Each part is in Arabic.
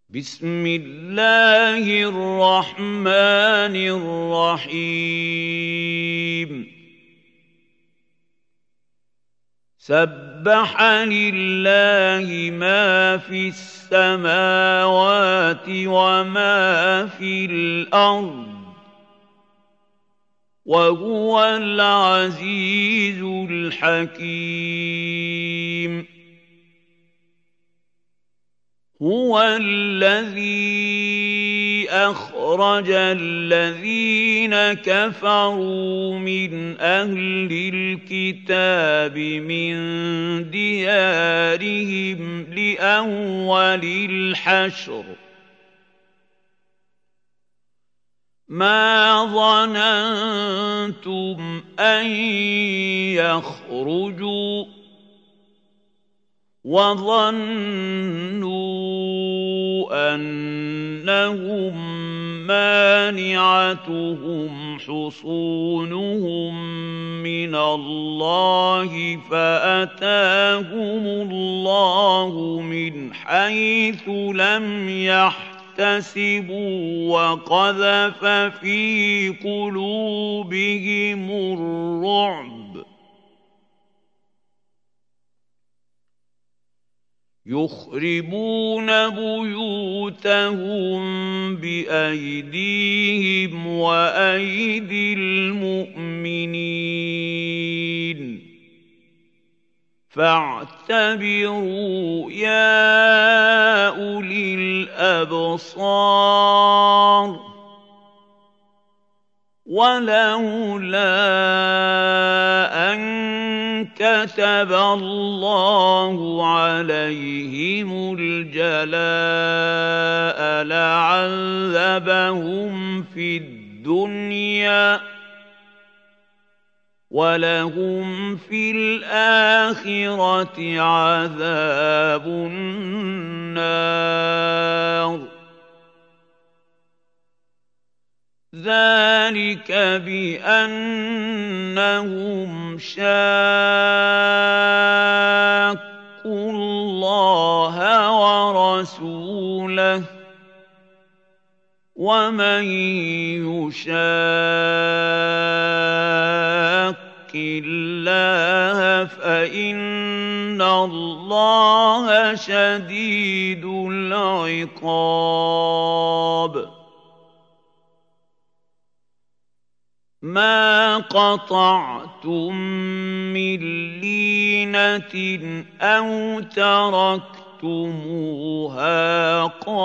بسم الله الرحمن الرحيم سبح لله ما في السماوات وما في الأرض وهو العزيز الحكيم هو الذي أخرج الذين كفروا من أهل الكتاب من ديارهم لأول الحشر ما ظننتم أن يخرجوا وظنوا أنهم مانعتهم حصونهم من الله فأتاهم الله من حيث لم يحتسبوا وقذف في قلوبهم الرعب يخربون بيوتهم بأيديهم وأيدي المؤمنين فاعتبروا يا أولي الأبصار ولولا أن كتب الله عليهم الجلاء لعذبهم في الدنيا ولهم في الآخرة عذاب النار ذلك بأنهم شاقوا الله ورسوله ومن يشاق الله فإن الله شديد العقاب ما قطعتم من لينة أو تركتموها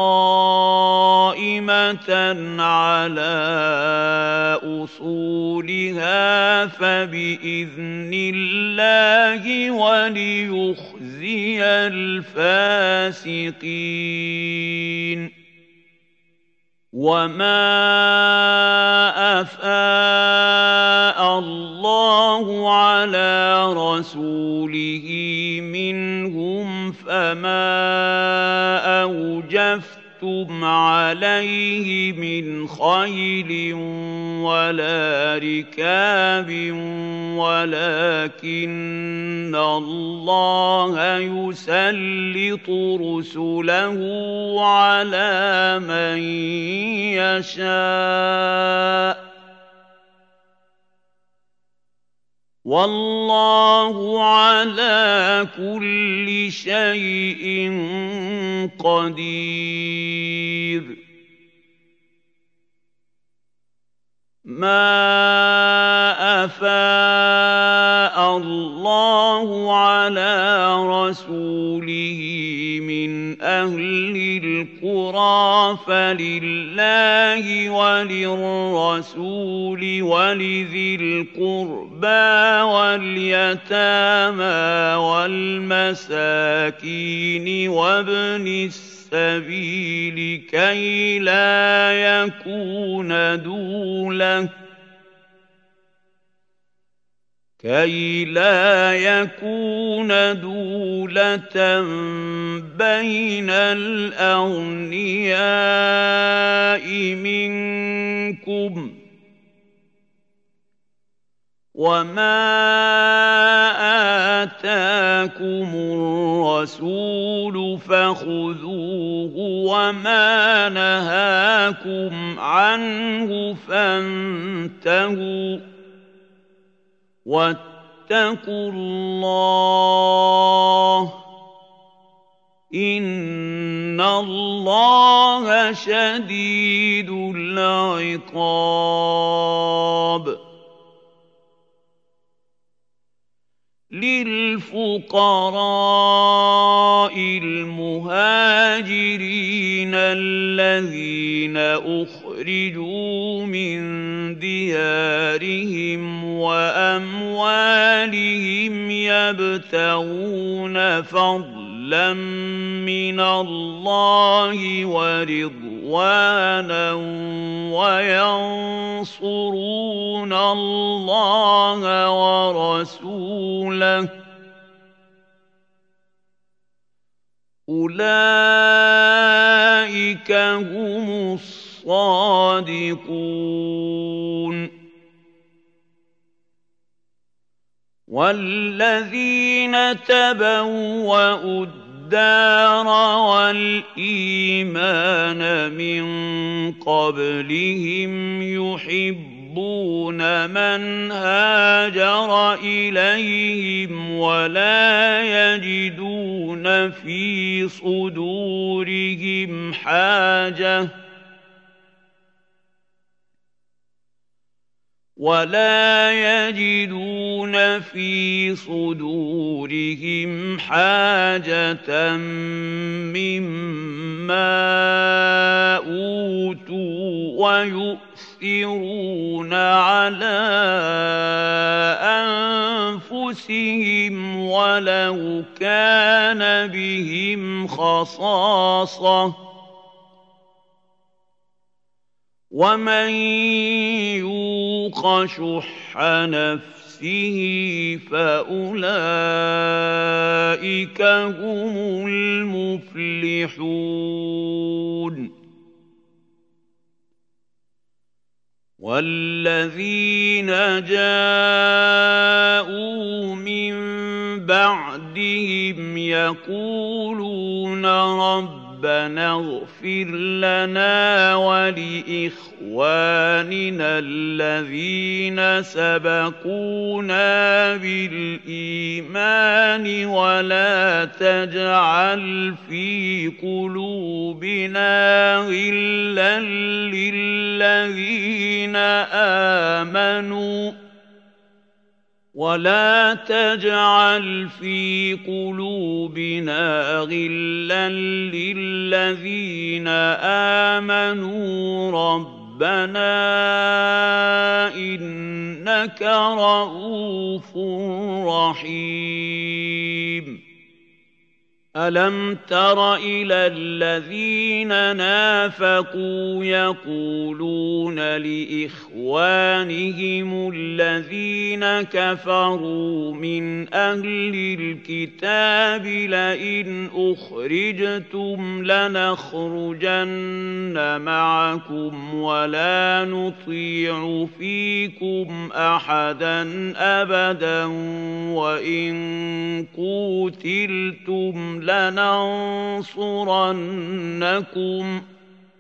قائمة على أصولها فبإذن الله وليخزي الفاسقين وما أفاء الله على رسوله منهم فما أوجفتم عليه من خيل ولا ركاب ولكن الله يسلط رسله على من يشاء والله على كل شيء قدير ما أفاء الله على رسوله من أهل القرى فلله وللرسول ولذي القربى واليتامى والمساكين وابن السبيل كي لا يكون دولة بين الأغنياء منكم وَمَا آتَاكُمُ الرَّسُولُ فَخُذُوهُ وَمَا نَهَاكُمْ عَنْهُ فَانتَهُوا ۚ وَاتَّقُوا اللَّهَ ۖ إِنَّ اللَّهَ شَدِيدُ الْعِقَابِ. لِلْفُقَرَاءِ الْمُهَاجِرِينَ الَّذِينَ أُخْرِجُوا مِن دِيَارِهِمْ وَأَمْوَالِهِمْ يَبْتَغُونَ فَضْلًا مِّنَ اللَّهِ وَرِضْوَانًا وَيَنصُرُونَ اللَّهَ وَرَسُولَهُ ۚ أُولَٰئِكَ هُمُ الصَّادِقُونَ. وَالَّذِينَ تَبَوَّءُوا الدَّارَ وَالْإِيمَانَ مِن قَبْلِهِمْ يُحِبُّونَ مَنْ هَاجَرَ إِلَيْهِمْ وَلَا يَجِدُونَ فِي صُدُورِهِمْ حَاجَةً مِّمَّا أُوتُوا وَيُؤْثِرُونَ عَلَىٰ أَنفُسِهِمْ وَلَوْ كَانَ بِهِمْ خَصَاصَةٌ ۚ وَمَن يُوقَ شُحَّ نَفْسِهِ فَأُولَٰئِكَ هُمُ الْمُفْلِحُونَ. وَالَّذِينَ جَاءُوا مِن بَعْدِهِمْ يَقُولُونَ رَبَّنَا اغْفِرْ لَنَا وَلِإِخْوَانِنَا الَّذِينَ سَبَقُونَا بِالْإِيمَانِ وَلَا تَجْعَلْ فِي قُلُوبِنَا غِلًّا لِّلَّذِينَ آمَنُوا رَبَّنَا إِنَّكَ رَءُوفٌ رَّحِيمٌ. أَلَمْ تَرَ إِلَى الَّذِينَ نَافَقُوا يَقُولُونَ لِإِخْوَانِهِمُ الَّذِينَ كَفَرُوا مِنْ أَهْلِ الْكِتَابِ لَئِنْ أُخْرِجْتُمْ لَنَخْرُجَنَّ مَعَكُمْ وَلَا نُطِيعُ فِيكُمْ أَحَدًا أَبَدًا وَإِن قُوتِلْتُمْ لَنَنصُرَنَّكُمْ ۖ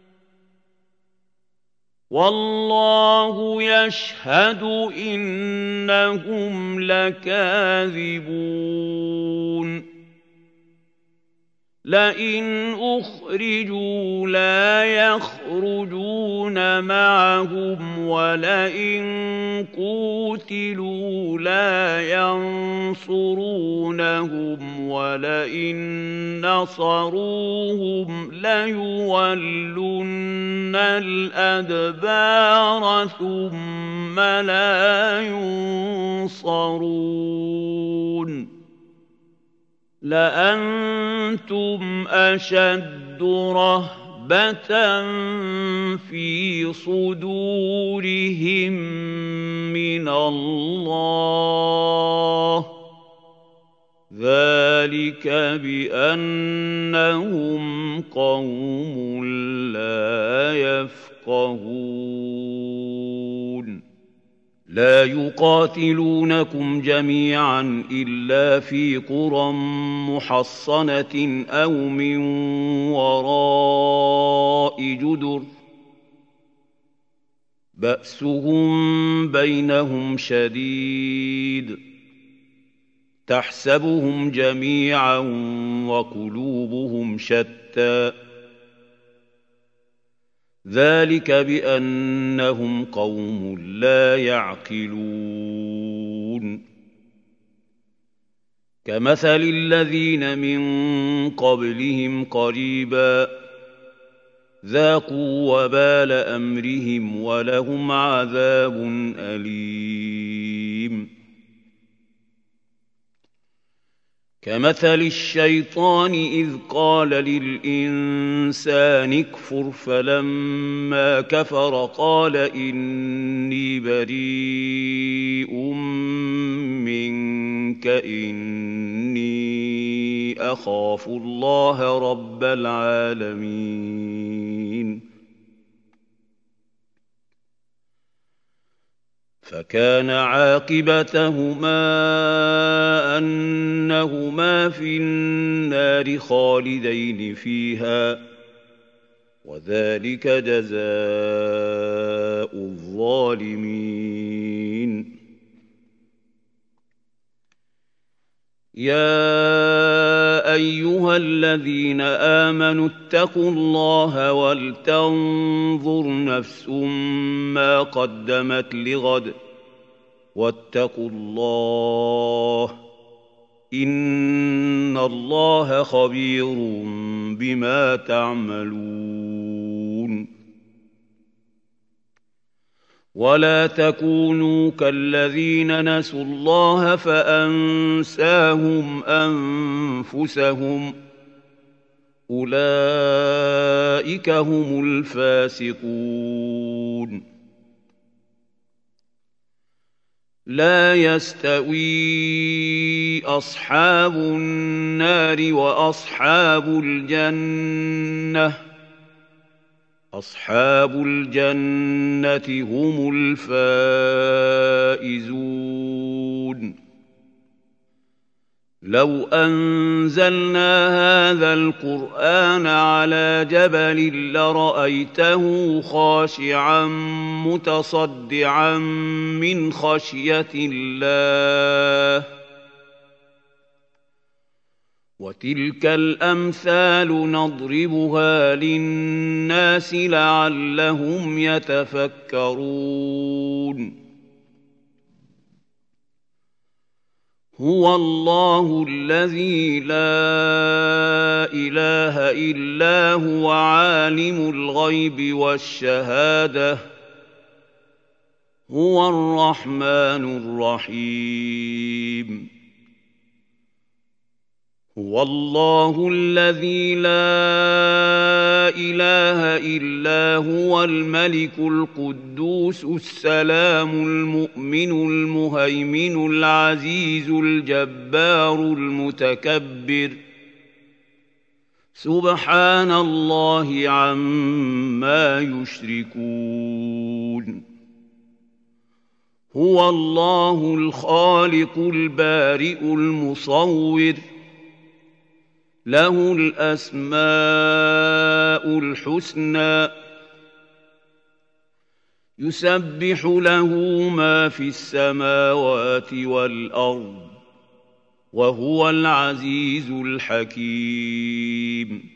وَاللَّهُ يَشْهَدُ إِنَّهُمْ لَكَاذِبُونَ. لَئِنْ أُخْرِجُوا لَا يَخْرُجُونَ مَعَهُمْ وَلَئِن قُوتِلُوا لَا يَنصُرُونَهُمْ وَلَئِن نَّصَرُوهُمْ لَيُوَلُّنَّ الْأَدْبَارَ ثُمَّ لَا يُنصَرُونَ. لَأَنتُمْ أَشَدُّ رَهْبَةً فِي صُدُورِهِم مِّنَ اللَّهِ ۚ ذَٰلِكَ بِأَنَّهُمْ قَوْمٌ لَّا يَفْقَهُونَ. لا يقاتلونكم جميعا إلا في قرى محصنة أو من وراء جدر بأسهم بينهم شديد تحسبهم جميعا وقلوبهم شتى ذلك بأنهم قوم لا يعقلون كمثل الذين من قبلهم قريبا ذاقوا وبال أمرهم ولهم عذاب أليم كمثل الشيطان إذ قال للإنسان اكفر فلما كفر قال إني بريء منك إني أخاف الله رب العالمين فكان عاقبتهما أنهما في النار خالدين فيها وذلك جزاء الظالمين يا أيها الذين آمنوا اتقوا الله ولتنظر نفس ما قدمت لغد واتقوا الله إن الله خبير بما تعملون ولا تكونوا كالذين نسوا الله فأنساهم أنفسهم أولئك هم الفاسقون لا يستوي أصحاب النار وأصحاب الجنة أصحاب الجنة هم الفائزون لو أنزلنا هذا القرآن على جبل لرأيته خاشعا متصدعا من خشية الله وتلك الأمثال نضربها للناس لعلهم يتفكرون هو الله الذي لا إله إلا هو عالم الغيب والشهادة هو الرحمن الرحيم هو الله الذي لا إله إلا هو الملك القدوس السلام المؤمن المهيمن العزيز الجبار المتكبر سبحان الله عما يشركون هو الله الخالق البارئ المصور له الأسماء الحسنى يسبح له ما في السماوات والأرض وهو العزيز الحكيم